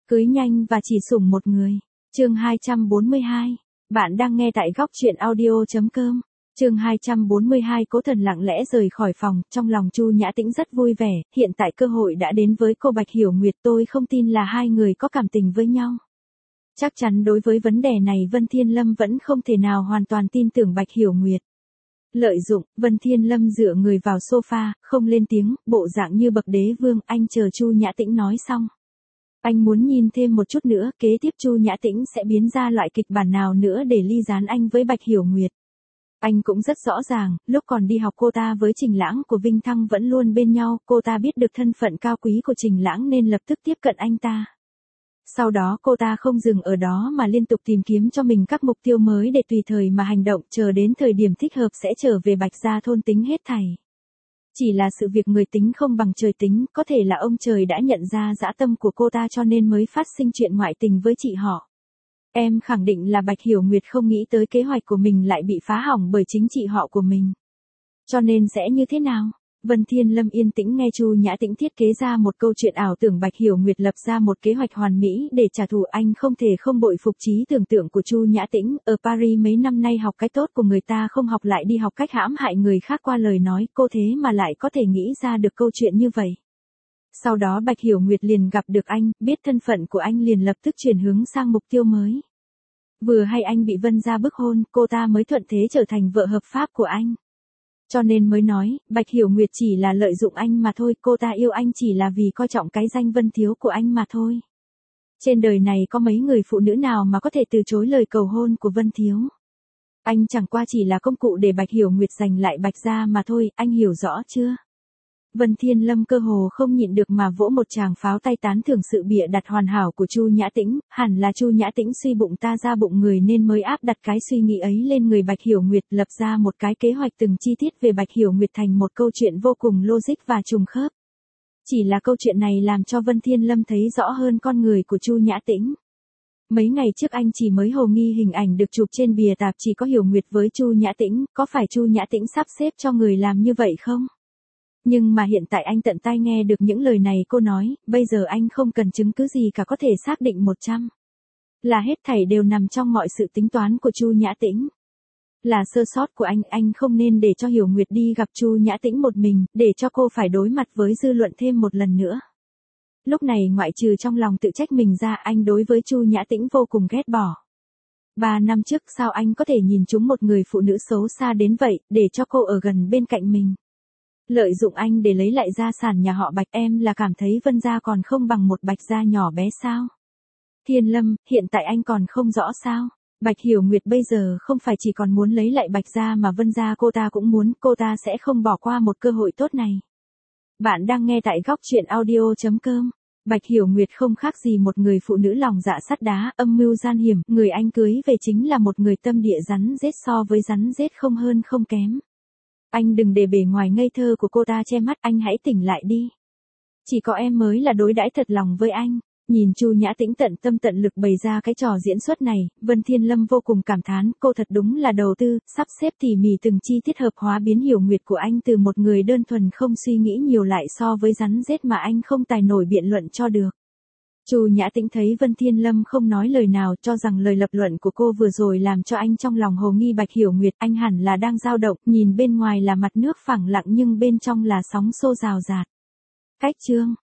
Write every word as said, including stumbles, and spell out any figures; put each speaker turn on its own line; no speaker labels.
Cưới nhanh và chỉ sủng một người. Chương hai trăm bốn mươi hai. Bạn đang nghe tại góc truyện audio chấm com. Chương hai trăm bốn mươi hai. Cố Thần lặng lẽ rời khỏi phòng, trong lòng Chu Nhã Tĩnh rất vui vẻ, hiện tại cơ hội đã đến với cô Bạch Hiểu Nguyệt, tôi không tin là hai người có cảm tình với nhau. Chắc chắn đối với vấn đề này Vân Thiên Lâm vẫn không thể nào hoàn toàn tin tưởng Bạch Hiểu Nguyệt. Lợi dụng, Vân Thiên Lâm dựa người vào sofa, không lên tiếng, bộ dạng như bậc đế vương, anh chờ Chu Nhã Tĩnh nói xong. Anh muốn nhìn thêm một chút nữa, kế tiếp Chu Nhã Tĩnh sẽ biến ra loại kịch bản nào nữa để ly gián anh với Bạch Hiểu Nguyệt. Anh cũng rất rõ ràng, lúc còn đi học cô ta với Trình Lãng của Vinh Thăng vẫn luôn bên nhau, cô ta biết được thân phận cao quý của Trình Lãng nên lập tức tiếp cận anh ta. Sau đó cô ta không dừng ở đó mà liên tục tìm kiếm cho mình các mục tiêu mới để tùy thời mà hành động, chờ đến thời điểm thích hợp sẽ trở về Bạch Gia thôn tính hết thảy. Chỉ là sự việc người tính không bằng trời tính, có thể là ông trời đã nhận ra dã tâm của cô ta cho nên mới phát sinh chuyện ngoại tình với chị họ. Em khẳng định là Bạch Hiểu Nguyệt không nghĩ tới kế hoạch của mình lại bị phá hỏng bởi chính chị họ của mình. Cho nên sẽ như thế nào? Vân Thiên Lâm yên tĩnh nghe Chu Nhã Tĩnh thiết kế ra một câu chuyện ảo tưởng Bạch Hiểu Nguyệt lập ra một kế hoạch hoàn mỹ để trả thù, anh không thể không bội phục trí tưởng tượng của Chu Nhã Tĩnh, ở Paris mấy năm nay học cái tốt của người ta không học lại đi học cách hãm hại người khác qua lời nói, cô thế mà lại có thể nghĩ ra được câu chuyện như vậy. Sau đó Bạch Hiểu Nguyệt liền gặp được anh, biết thân phận của anh liền lập tức chuyển hướng sang mục tiêu mới. Vừa hay anh bị Vân gia bức hôn, cô ta mới thuận thế trở thành vợ hợp pháp của anh. Cho nên mới nói, Bạch Hiểu Nguyệt chỉ là lợi dụng anh mà thôi, cô ta yêu anh chỉ là vì coi trọng cái danh Vân Thiếu của anh mà thôi. Trên đời này có mấy người phụ nữ nào mà có thể từ chối lời cầu hôn của Vân Thiếu. Anh chẳng qua chỉ là công cụ để Bạch Hiểu Nguyệt giành lại Bạch Gia mà thôi, anh hiểu rõ chưa? Vân Thiên Lâm cơ hồ không nhịn được mà vỗ một tràng pháo tay tán thưởng sự bịa đặt hoàn hảo của Chu Nhã Tĩnh, hẳn là Chu Nhã Tĩnh suy bụng ta ra bụng người nên mới áp đặt cái suy nghĩ ấy lên người Bạch Hiểu Nguyệt, lập ra một cái kế hoạch từng chi tiết về Bạch Hiểu Nguyệt thành một câu chuyện vô cùng logic và trùng khớp. Chỉ là câu chuyện này làm cho Vân Thiên Lâm thấy rõ hơn con người của Chu Nhã Tĩnh. Mấy ngày trước anh chỉ mới hồ nghi hình ảnh được chụp trên bìa tạp chí có Hiểu Nguyệt với Chu Nhã Tĩnh, có phải Chu Nhã Tĩnh sắp xếp cho người làm như vậy không? Nhưng mà hiện tại anh tận tai nghe được những lời này cô nói, bây giờ anh không cần chứng cứ gì cả có thể xác định một trăm. Là hết thảy đều nằm trong mọi sự tính toán của Chu Nhã Tĩnh. Là sơ sót của anh, anh không nên để cho Hiểu Nguyệt đi gặp Chu Nhã Tĩnh một mình, để cho cô phải đối mặt với dư luận thêm một lần nữa. Lúc này ngoại trừ trong lòng tự trách mình ra, anh đối với Chu Nhã Tĩnh vô cùng ghét bỏ. Ba năm trước sao anh có thể nhìn trúng một người phụ nữ xấu xa đến vậy, để cho cô ở gần bên cạnh mình. Lợi dụng anh để lấy lại gia sản nhà họ Bạch, em là cảm thấy Vân gia còn không bằng một Bạch gia nhỏ bé sao? Thiên Lâm, hiện tại anh còn không rõ sao? Bạch Hiểu Nguyệt bây giờ không phải chỉ còn muốn lấy lại Bạch gia mà Vân gia cô ta cũng muốn, cô ta sẽ không bỏ qua một cơ hội tốt này. Bạn đang nghe tại góc truyện audio chấm com. Bạch Hiểu Nguyệt không khác gì một người phụ nữ lòng dạ sắt đá, âm mưu gian hiểm, người anh cưới về chính là một người tâm địa rắn rết, so với rắn rết không hơn không kém. Anh đừng để bề ngoài ngây thơ của cô ta che mắt, anh hãy tỉnh lại đi. Chỉ có em mới là đối đãi thật lòng với anh. Nhìn Chu Nhã Tĩnh tận tâm tận lực bày ra cái trò diễn xuất này, Vân Thiên Lâm vô cùng cảm thán, cô thật đúng là đầu tư, sắp xếp tỉ mỉ từng chi tiết hợp hóa biến Hiểu Nguyệt của anh từ một người đơn thuần không suy nghĩ nhiều lại so với rắn rết mà anh không tài nổi biện luận cho được. Chu Nhã Tĩnh thấy Vân Thiên Lâm không nói lời nào, cho rằng lời lập luận của cô vừa rồi làm cho anh trong lòng hồ nghi Bạch Hiểu Nguyệt, anh hẳn là đang dao động, nhìn bên ngoài là mặt nước phẳng lặng nhưng bên trong là sóng xô rào rạt. Cách chương